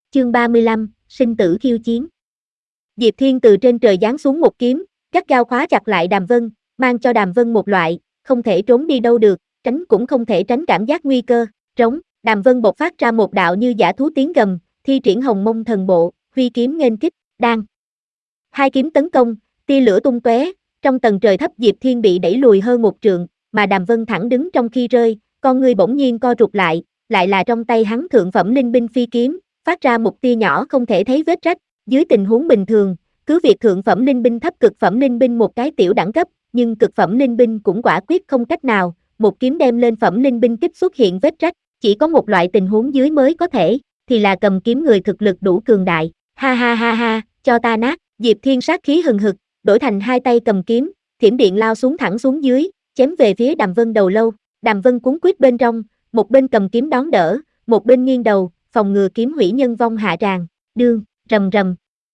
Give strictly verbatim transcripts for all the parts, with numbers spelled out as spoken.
Chương ba mươi lăm, sinh tử khiêu chiến. Diệp Thiên từ trên trời giáng xuống một kiếm, gắt gao khóa chặt lại Đàm Vân, mang cho Đàm Vân một loại, không thể trốn đi đâu được, tránh cũng không thể tránh cảm giác nguy cơ, trống, Đàm Vân bộc phát ra một đạo như dã thú tiếng gầm, thi triển Hồng Mông Thần Bộ, huy kiếm nghênh kích, đang. Hai kiếm tấn công, tia lửa tung tóe, trong tầng trời thấp Diệp Thiên bị đẩy lùi hơn một trượng, mà Đàm Vân thẳng đứng trong khi rơi, con người bỗng nhiên co rụt lại, lại là trong tay hắn thượng phẩm linh binh phi kiếm, phát ra một tia nhỏ không thể thấy vết rách, dưới tình huống bình thường, cứ việc thượng phẩm linh binh thấp cực phẩm linh binh một cái tiểu đẳng cấp, nhưng cực phẩm linh binh cũng quả quyết không cách nào, một kiếm đem lên phẩm linh binh kích xuất hiện vết rách, chỉ có một loại tình huống dưới mới có thể, thì là cầm kiếm người thực lực đủ cường đại, ha ha ha ha, cho ta nát, Diệp Thiên sát khí hừng hực, đổi thành hai tay cầm kiếm, thiểm điện lao xuống thẳng xuống dưới, chém về phía Đàm Vân đầu lâu, Đàm Vân cuốn quýt bên trong, một bên cầm kiếm đón đỡ, một bên nghiêng đầu, phòng ngừa kiếm hủy nhân vong hạ tràng, đương, rầm rầm.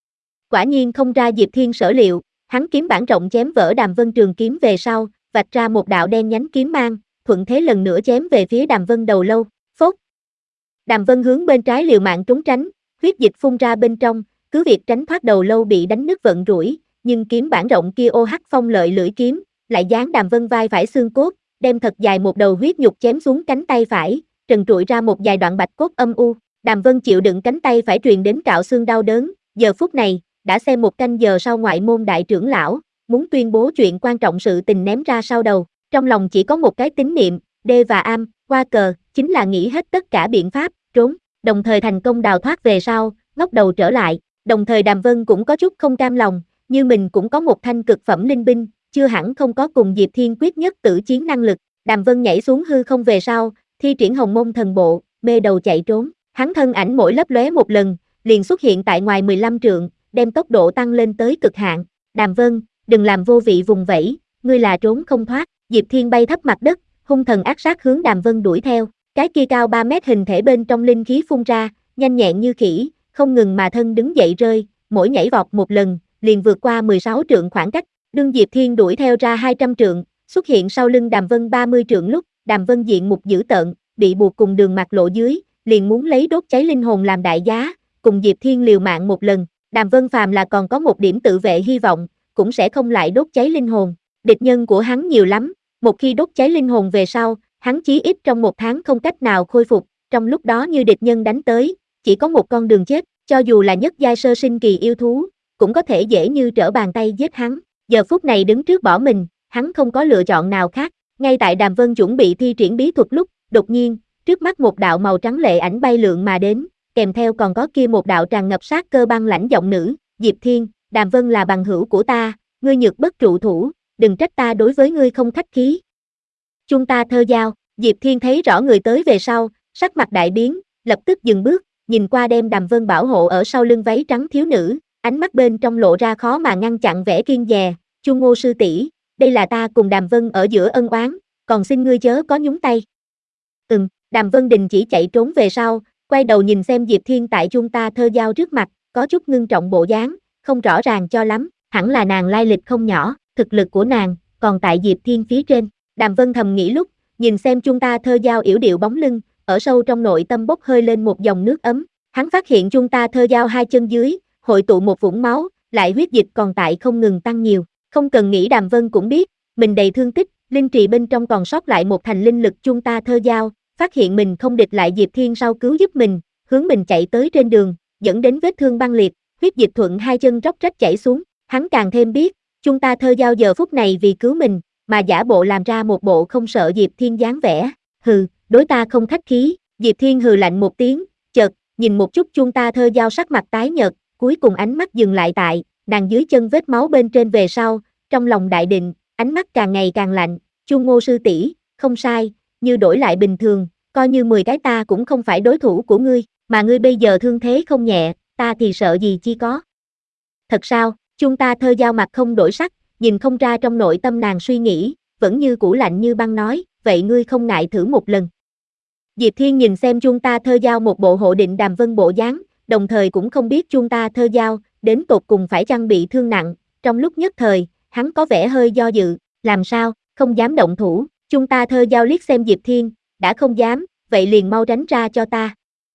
Quả nhiên không ra Diệp Thiên sở liệu, hắn kiếm bản rộng chém vỡ Đàm Vân trường kiếm về sau, vạch ra một đạo đen nhánh kiếm mang, thuận thế lần nữa chém về phía Đàm Vân đầu lâu, phốt. Đàm Vân hướng bên trái liều mạng trốn tránh, huyết dịch phun ra bên trong, cứ việc tránh thoát đầu lâu bị đánh nứt vận rủi, nhưng kiếm bản rộng kia ô hắc phong lợi lưỡi kiếm, lại giáng Đàm Vân vai phải xương cốt, đem thật dài một đầu huyết nhục chém xuống cánh tay phải, trần trụi ra một vài đoạn bạch cốt âm u. Đàm Vân chịu đựng cánh tay phải truyền đến cạo xương đau đớn, giờ phút này, đã xem một canh giờ sau ngoại môn đại trưởng lão, muốn tuyên bố chuyện quan trọng sự tình ném ra sau đầu, trong lòng chỉ có một cái tín niệm, đê và am, qua cờ, chính là nghĩ hết tất cả biện pháp, trốn, đồng thời thành công đào thoát về sau, ngóc đầu trở lại, đồng thời Đàm Vân cũng có chút không cam lòng, như mình cũng có một thanh cực phẩm linh binh, chưa hẳn không có cùng Diệp Thiên quyết nhất tử chiến năng lực, Đàm Vân nhảy xuống hư không về sau, thi triển Hồng Mông Thần Bộ, mê đầu chạy trốn, hắn thân ảnh mỗi lấp lóe một lần, liền xuất hiện tại ngoài mười lăm trượng, đem tốc độ tăng lên tới cực hạn, Đàm Vân, đừng làm vô vị vùng vẫy, ngươi là trốn không thoát, Diệp Thiên bay thấp mặt đất, hung thần ác sát hướng Đàm Vân đuổi theo, cái kia cao ba mét hình thể bên trong linh khí phun ra, nhanh nhẹn như khỉ, không ngừng mà thân đứng dậy rơi, mỗi nhảy vọt một lần, liền vượt qua mười sáu trượng khoảng cách, đương Diệp Thiên đuổi theo ra hai trăm trượng, xuất hiện sau lưng Đàm Vân ba mươi trượng lúc, Đàm Vân diện mục dữ tợn, bị buộc cùng đường mặt lộ dưới, liền muốn lấy đốt cháy linh hồn làm đại giá, cùng Diệp Thiên liều mạng một lần, Đàm Vân phàm là còn có một điểm tự vệ hy vọng, cũng sẽ không lại đốt cháy linh hồn, địch nhân của hắn nhiều lắm, một khi đốt cháy linh hồn về sau, hắn chí ít trong một tháng không cách nào khôi phục, trong lúc đó như địch nhân đánh tới, chỉ có một con đường chết, cho dù là nhất giai sơ sinh kỳ yêu thú, cũng có thể dễ như trở bàn tay giết hắn, giờ phút này đứng trước bỏ mình, hắn không có lựa chọn nào khác, ngay tại Đàm Vân chuẩn bị thi triển bí thuật lúc, đột nhiên, trước mắt một đạo màu trắng lệ ảnh bay lượn mà đến, kèm theo còn có kia một đạo tràn ngập sát cơ băng lãnh giọng nữ, Diệp Thiên, Đàm Vân là bằng hữu của ta, ngươi nhược bất trụ thủ, đừng trách ta đối với ngươi không khách khí. Chúng ta thơ giao, Diệp Thiên thấy rõ người tới về sau, sắc mặt đại biến, lập tức dừng bước, nhìn qua đem Đàm Vân bảo hộ ở sau lưng váy trắng thiếu nữ, ánh mắt bên trong lộ ra khó mà ngăn chặn vẻ kiên dè, Chu Ngô sư tỷ, đây là ta cùng Đàm Vân ở giữa ân oán, còn xin ngươi chớ có nhúng tay. Ừm, Đàm Vân đình chỉ chạy trốn về sau, quay đầu nhìn xem Diệp Thiên tại chúng ta thơ giao trước mặt, có chút ngưng trọng bộ dáng, không rõ ràng cho lắm, hẳn là nàng lai lịch không nhỏ, thực lực của nàng, còn tại Diệp Thiên phía trên, Đàm Vân thầm nghĩ lúc, nhìn xem chúng ta thơ giao yểu điệu bóng lưng, ở sâu trong nội tâm bốc hơi lên một dòng nước ấm, hắn phát hiện chúng ta thơ giao hai chân dưới, hội tụ một vũng máu, lại huyết dịch còn tại không ngừng tăng nhiều, không cần nghĩ Đàm Vân cũng biết, mình đầy thương tích, linh trì bên trong còn sót lại một thành linh lực chúng ta thơ giao, phát hiện mình không địch lại Diệp Thiên sau cứu giúp mình, hướng mình chạy tới trên đường, dẫn đến vết thương băng liệt, huyết dịch thuận hai chân róc rách chảy xuống, hắn càng thêm biết, chúng ta thơ giao giờ phút này vì cứu mình, mà giả bộ làm ra một bộ không sợ Diệp Thiên dáng vẻ, hừ, đối ta không khách khí, Diệp Thiên hừ lạnh một tiếng, chợt, nhìn một chút chúng ta thơ giao sắc mặt tái nhợt, cuối cùng ánh mắt dừng lại tại, nàng dưới chân vết máu bên trên về sau, trong lòng đại định, ánh mắt càng ngày càng lạnh, Chu Ngô sư tỷ, không sai, như đổi lại bình thường, coi như mười cái ta cũng không phải đối thủ của ngươi, mà ngươi bây giờ thương thế không nhẹ, ta thì sợ gì chi có. Thật sao, chúng ta thơ giao mặt không đổi sắc, nhìn không ra trong nội tâm nàng suy nghĩ, vẫn như cũ lạnh như băng nói, vậy ngươi không ngại thử một lần. Diệp Thiên nhìn xem chúng ta thơ giao một bộ hộ định Đàm Vân bộ dáng, đồng thời cũng không biết chúng ta thơ giao, đến tột cùng phải chăng bị thương nặng, trong lúc nhất thời, hắn có vẻ hơi do dự, làm sao, không dám động thủ, chúng ta thơ giao liếc xem Diệp Thiên, đã không dám, vậy liền mau tránh ra cho ta.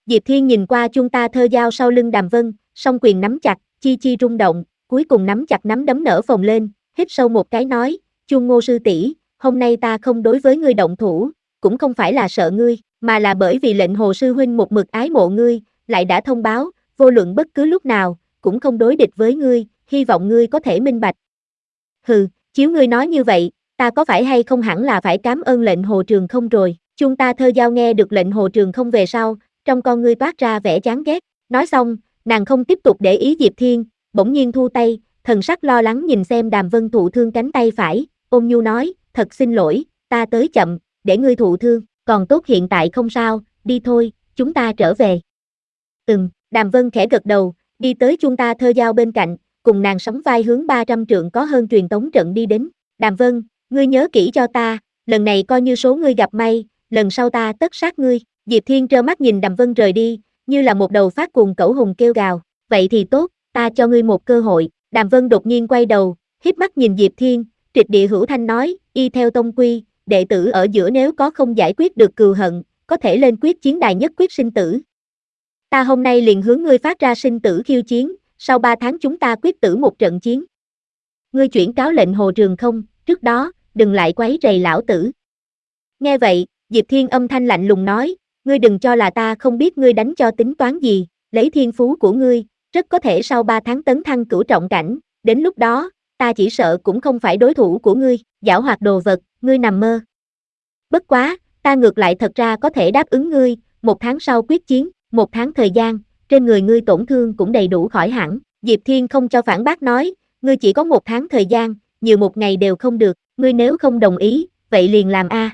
Diệp Thiên nhìn qua chuông ta thơ dao sau lưng Đàm Vân, song quyền nắm chặt, chi chi rung động, cuối cùng nắm chặt nắm đấm nở phồng lên, hít sâu một cái nói, Chuông Ngô sư tỷ, hôm nay ta không đối với ngươi động thủ, cũng không phải là sợ ngươi, mà là bởi vì lệnh Hồ sư huynh một mực ái mộ ngươi, lại đã thông báo, vô luận bất cứ lúc nào, cũng không đối địch với ngươi, hy vọng ngươi có thể minh bạch. Hừ, chiếu ngươi nói như vậy, ta có phải hay không hẳn là phải cảm ơn lệnh Hồ Trường Không rồi, chúng ta thơ giao nghe được lệnh Hồ Trường Không về sau, trong con ngươi toát ra vẻ chán ghét, nói xong, nàng không tiếp tục để ý Diệp Thiên, bỗng nhiên thu tay, thần sắc lo lắng nhìn xem Đàm Vân thụ thương cánh tay phải, ôn nhu nói, thật xin lỗi, ta tới chậm, để ngươi thụ thương, còn tốt hiện tại không sao, đi thôi, chúng ta trở về. Ừm, Đàm Vân khẽ gật đầu, đi tới chúng ta thơ giao bên cạnh, cùng nàng sóng vai hướng ba trăm trượng có hơn truyền tống trận đi đến. Đàm Vân, ngươi nhớ kỹ cho ta, lần này coi như số ngươi gặp may, lần sau ta tất sát ngươi. Diệp Thiên trơ mắt nhìn Đàm Vân rời đi, như là một đầu phát cuồng cẩu hùng kêu gào, vậy thì tốt, ta cho ngươi một cơ hội. Đàm Vân đột nhiên quay đầu, híp mắt nhìn Diệp Thiên, trịch địa hữu thanh nói, y theo tông quy, đệ tử ở giữa nếu có không giải quyết được cừu hận, có thể lên quyết chiến đài nhất quyết sinh tử. Ta hôm nay liền hướng ngươi phát ra sinh tử khiêu chiến, sau ba tháng chúng ta quyết tử một trận chiến. Ngươi chuyển cáo lệnh Hồ Trường Không, trước đó, đừng lại quấy rầy lão tử. Nghe vậy, Diệp Thiên âm thanh lạnh lùng nói, ngươi đừng cho là ta không biết ngươi đánh cho tính toán gì, lấy thiên phú của ngươi, rất có thể sau ba tháng tấn thăng cửu trọng cảnh, đến lúc đó, ta chỉ sợ cũng không phải đối thủ của ngươi, giảo hoạt đồ vật, ngươi nằm mơ. Bất quá, ta ngược lại thật ra có thể đáp ứng ngươi, một tháng sau quyết chiến, một tháng thời gian, trên người ngươi tổn thương cũng đầy đủ khỏi hẳn. Diệp Thiên không cho phản bác nói, ngươi chỉ có một tháng thời gian, nhiều một ngày đều không được, ngươi nếu không đồng ý, vậy liền làm a.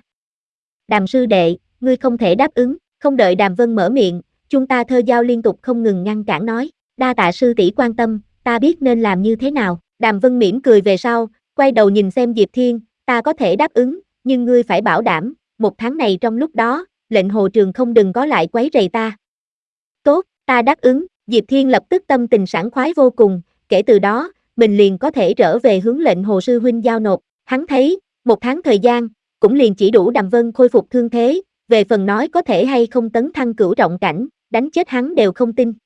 Đàm sư đệ, ngươi không thể đáp ứng, không đợi Đàm Vân mở miệng, chúng ta thơ giao liên tục không ngừng ngăn cản nói, đa tạ sư tỷ quan tâm, ta biết nên làm như thế nào. Đàm Vân mỉm cười về sau, quay đầu nhìn xem Diệp Thiên, ta có thể đáp ứng, nhưng ngươi phải bảo đảm, một tháng này trong lúc đó, lệnh Hồ Trường Không đừng có lại quấy rầy ta. Tốt, ta đáp ứng, Diệp Thiên lập tức tâm tình sảng khoái vô cùng, kể từ đó, mình liền có thể trở về hướng lệnh Hồ sư huynh giao nộp, hắn thấy, một tháng thời gian, cũng liền chỉ đủ Đàm Vân khôi phục thương thế, về phần nói có thể hay không tấn thăng cửu trọng cảnh, đánh chết hắn đều không tin.